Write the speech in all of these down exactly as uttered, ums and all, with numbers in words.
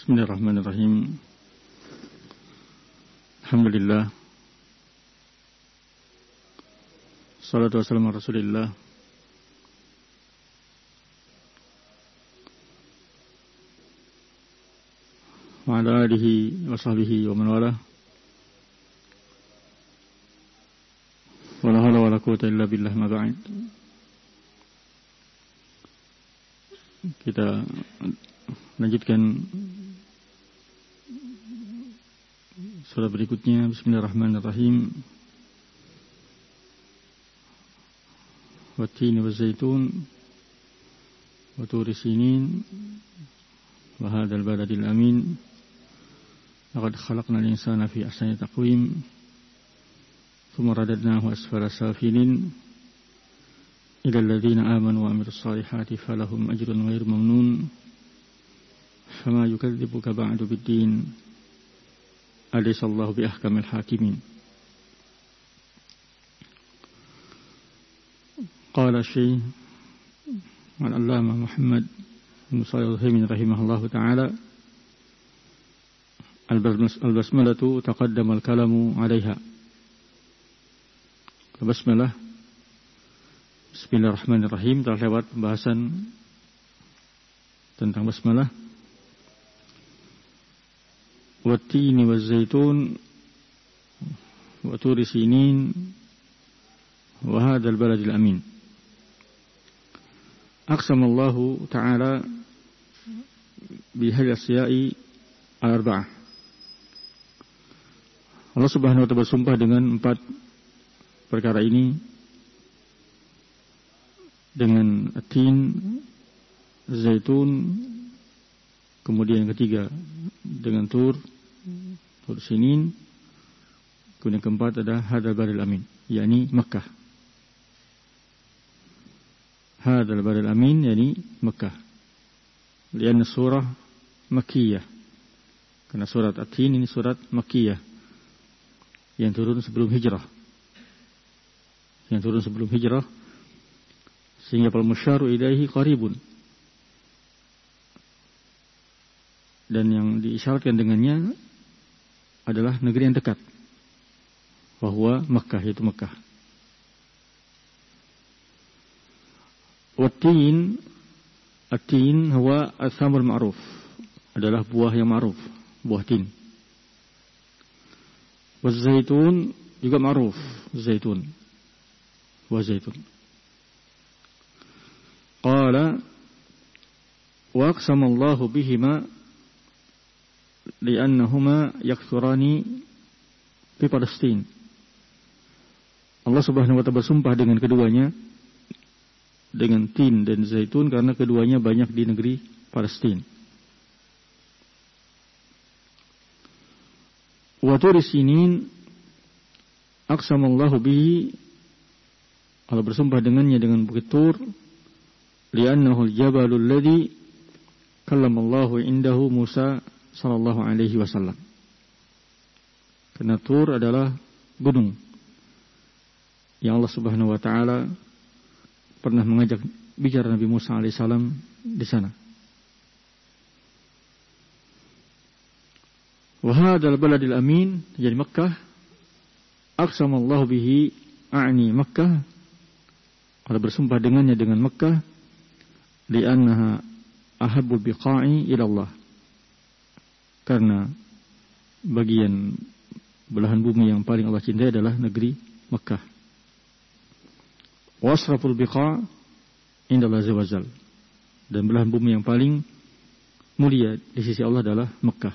Bismillahirrahmanirrahim. Alhamdulillah. Salatu wassalamu ala Rasulillah wa ala alihi wa sahbihi wa man walah. Wa la hawla wa la quwwata illa billah, ma ba'd. Kita lanjutkan surat berikutnya. Bismillahirrahmanirrahim. Wat-tini waz-zaitun wa turi sinin wa hadzal baladil amin. Laqad khalaqnal insana fi ahsani taqwim thumma radadnahu asfala safilin ila alladhina amanu wa amilus salihati falahum ajrun ghairu mamnun. Fama yukadzibuka ba'du bid-din. Alaysallahu bi ahkamil hakimin. Qala Syekh Al-Allamah Muhammad bin Shalih Al-Utsaimin rahimahullahu ta'ala, al-basmalatu taqaddama al-kalamu 'alayha. Basmalah, Bismillahirrahmanirrahim, telah lewat pembahasan tentang basmalah. Wat-tini waz-zaitun wa turi sinin wa hadzal baladil amin. Aqsamallahu ta'ala bihadhihi asya'i al-arba'ah. Allah Subhanahu wa ta'ala bersumpah dengan empat perkara ini, dengan at-tin, zaitun, kemudian yang ketiga dengan tur, tur sinin, kemudian yang keempat adalah hadzal baladil amin, yakni Makkah. Hadzal baladil amin yakni Makkah. Lianna surah Makkiyah. Karena surat At-Tin ini surat Makkiyah yang turun sebelum hijrah. Yang turun sebelum hijrah, sehingga fal musyaru ilaihi qaribun. Dan yang diisyaratkan dengannya adalah negeri yang dekat, bahwa Makkah, itu Makkah. Wat-tin, at-tin huwa as-samul ma'ruf, adalah buah yang ma'ruf, buah tin. Waz-zaitun juga ma'ruf, zaitun, wa zaitun. Qala wa aqsamallahu bihima li'annahuma yakthurani fi Palestin. Allah Subhanahu wa ta'ala bersumpah dengan keduanya, dengan tin dan zaitun, karena keduanya banyak di negeri Palestin. Wa turi sinin aqsamallahu bihi, Allah bersumpah dengannya dengan bukit Tur, li'annahu al-jabalul ladzi kallamallahu indahu Musa sallallahu alaihi wasallam. Karena Tur adalah gunung yang Allah Subhanahu wa ta'ala pernah mengajak bicara Nabi Musa alaihi salam di sana. Wa hadzal baladil amin, jadi Makkah, aqsamallahu bihi, a'ni Makkah, Allah bersumpah dengannya dengan Makkah, li'annaha ahabbul biqa'i ila Allah, karena bagian belahan bumi yang paling Allah cintai adalah negeri Makkah. Wasraful biqa' indallah azza wajal, dan belahan bumi yang paling mulia di sisi Allah adalah Makkah.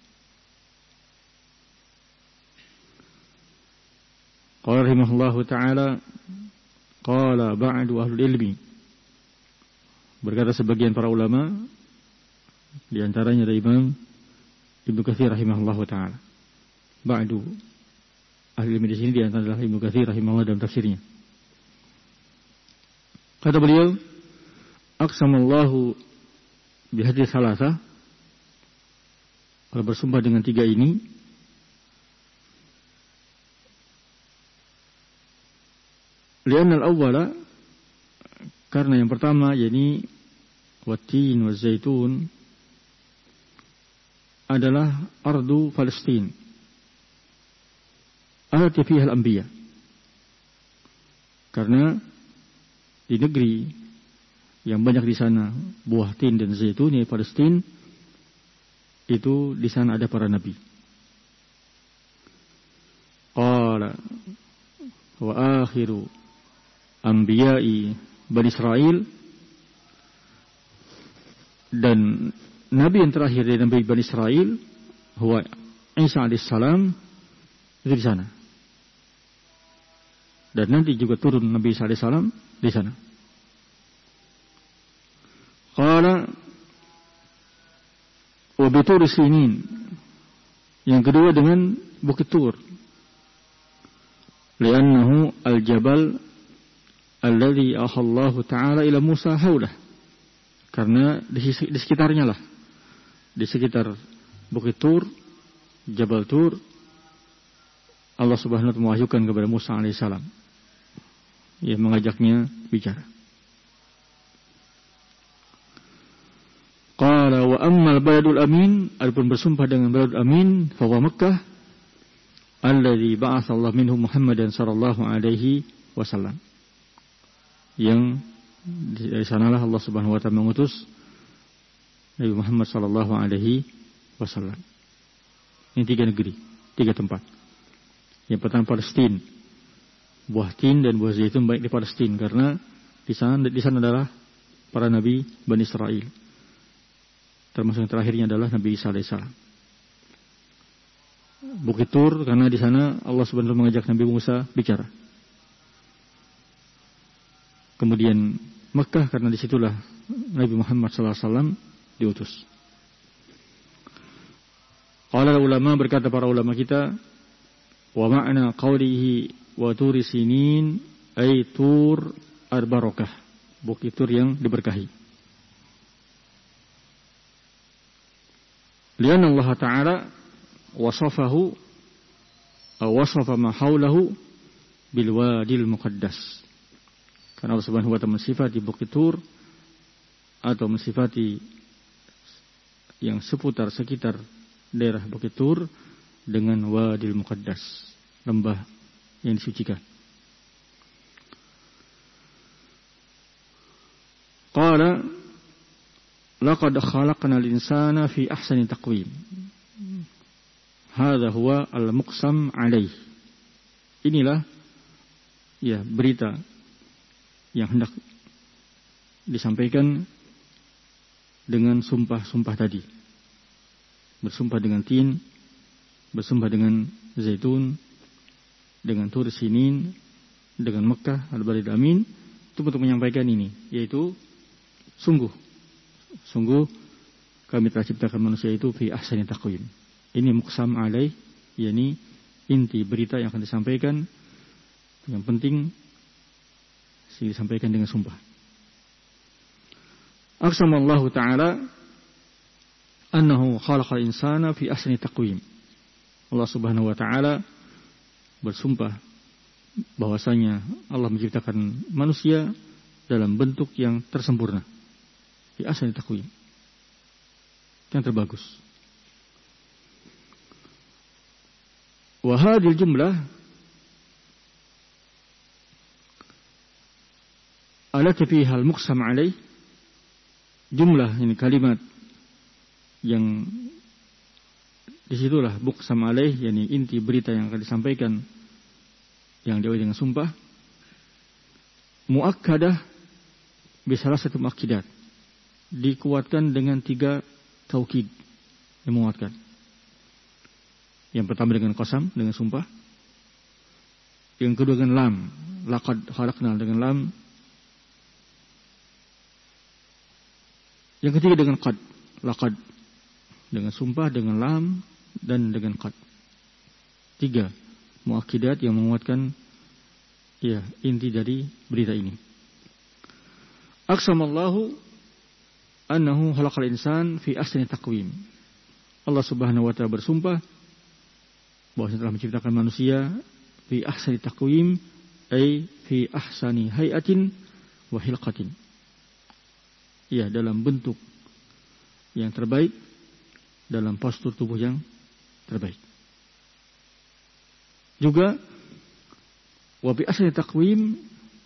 Qala rahimahullahu ta'ala, qala ba'du ahlul ilmi, berkata sebagian para ulama, di antaranya ada Imam Ibnu Katsir rahimahullahu ta'ala. Ba'du ahli ilmi di sini di antara adalah Ibnu Katsir rahimahullah dalam tafsirnya. Kata beliau, aqsamallahu bihadhihi salasah, Allah bersumpah dengan tiga ini, li'anna al-awwala, karena yang pertama yakni wat-tin waz-zaitun, adalah ardu Palestin. Alati fiha al-anbiya. Karena di negeri yang banyak di sana buah tin dan zaitun, yaitu Palestin, itu di sana ada para nabi. Qala wa akhiru anbiya'i Bani Israel, dan nabi yang terakhir dari nabi Bani Israel huwa Isa alaihissalam, itu di sana. Dan nanti juga turun Nabi Isa alaihissalam di sana. Qala wa bitur sinin, yang kedua dengan Bukit Tur, li'annahu al-jabal alladhi ahallahu ta'ala ila Musa haulah, karena di, di sekitarnya lah, di sekitar Bukit Tur, Jabal Tur, Allah Subhanahu wa taala mewahyukan kepada Musa alaihissalam, ia mengajaknya bicara. Qala wa ammal baladul amin, adapun bersumpah dengan baladul amin, fa huwa Makkah alladzi ba'atsa Allah minhu Muhammadan sallallahu alaihi wasallam, yang dari sanalah Allah Subhanahu wa taala mengutus Nabi Muhammad sallallahu alaihi wasallam. Ini tiga negeri, tiga tempat. Yang pertama Palestin, buah tin dan buah zaitun baik di Palestin, karena di sana di sana adalah para nabi Bani Israel. Termasuk yang terakhirnya adalah Nabi Isa alaihissalam. Bukit Tur, karena di sana Allah Subhanahu wa taala mengajak Nabi Musa bicara. Kemudian Mekah, karena disitulah Nabi Muhammad sallallahu alaihi wasallam diutus. Qala ulama, berkata para ulama kita, wa ma'na qawlihi wa turi sinin ay tur al-barakah, Bukit Tur yang diberkahi. Lianna Allah Ta'ala wasafahu aw wasafa ma haulahu bil wadil muqaddas. Karena Allah Subhanahu wa taala mensifati Bukit Tur atau mensifati yang seputar sekitar daerah Bukit Tur dengan wadil muqaddas, lembah yang disucikan. Qala laqad khalaqnal insana fi ahsani taqwim. Hadza huwa al-muqsam alaih. Inilah ya berita yang hendak disampaikan dengan sumpah-sumpah tadi. Bersumpah dengan tin, bersumpah dengan zaitun, dengan tur sinin, dengan Mekah al-Baladul Amin, itu untuk menyampaikan ini, yaitu sungguh sungguh kami telah ciptakan manusia itu fi ahsani taqwim. Ini muqsam alaih, yakni inti berita yang akan disampaikan, yang penting disampaikan dengan sumpah. Aqsamallahu ta'ala annahu khalaqal insana fi ahsani taqwim. Allah Subhanahu wa taala bersumpah bahwasanya Allah menciptakan manusia dalam bentuk yang tersempurna, fi ahsani taqwim, yang terbagus. Wa hadhil jumlah alati fiha al-muqsam alaih, jumlah ini kalimat yang disitulah muqsam alaih, yakni inti berita yang akan disampaikan yang diawali dengan sumpah, muakkadah bisalah satu muakkidat, dikuatkan dengan tiga taukid yang menguatkan. Yang pertama dengan qasam, dengan sumpah. Yang kedua dengan lam, laqad khalaqna, dengan lam. Yang ketiga dengan qad, laqad, dengan sumpah, dengan lam, dan dengan qad. Tiga muakkidat yang menguatkan ya inti dari berita ini. Aqsamallahu annahu khalaqal insan fi ahsani taqwim. Allah Subhanahu wa taala bersumpah bahwa telah menciptakan manusia fi ahsani taqwim, ay fi ahsani hayatin wa hilqatin. Ya, dalam bentuk yang terbaik dalam postur tubuh yang terbaik. Juga wa bi asli taqwim,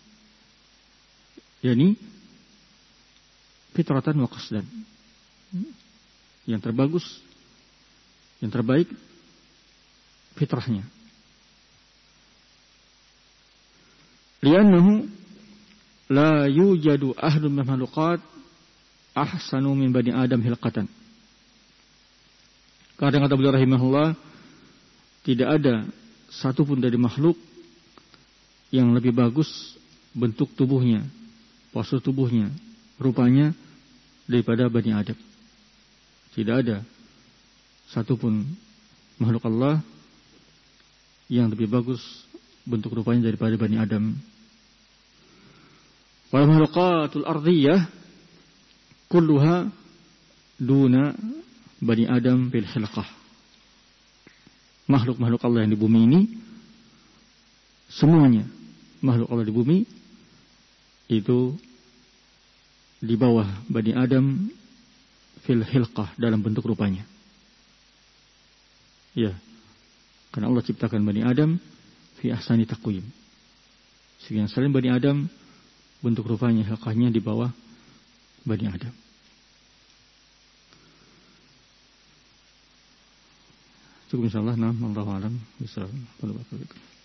yakni fitratan wa qasdan. Yang terbagus, yang terbaik fitrahnya. Li'annahu la yujadu ahadun min makhluqat ahsanu min bani Adam hilqatan. Kadang kata beliau rahimahullah, tidak ada satu pun dari makhluk yang lebih bagus bentuk tubuhnya, postur tubuhnya, rupanya daripada Bani Adam. Tidak ada satu pun makhluk Allah yang lebih bagus bentuk rupanya daripada Bani Adam. Wal makhluqatul ardhiyah kulluha duna Bani Adam bil khilqah. Makhluk-makhluk Allah yang di bumi ini, semuanya makhluk Allah di bumi itu di bawah Bani Adam fil khilqah, dalam bentuk rupanya. Ya, karena Allah ciptakan Bani Adam fi ahsani taqwim. Sehingga selain Bani Adam, bentuk rupanya, khilqahnya di bawah Bani Adam. Cukup insyaallah. Nah, wallahu a'lam. Bisa.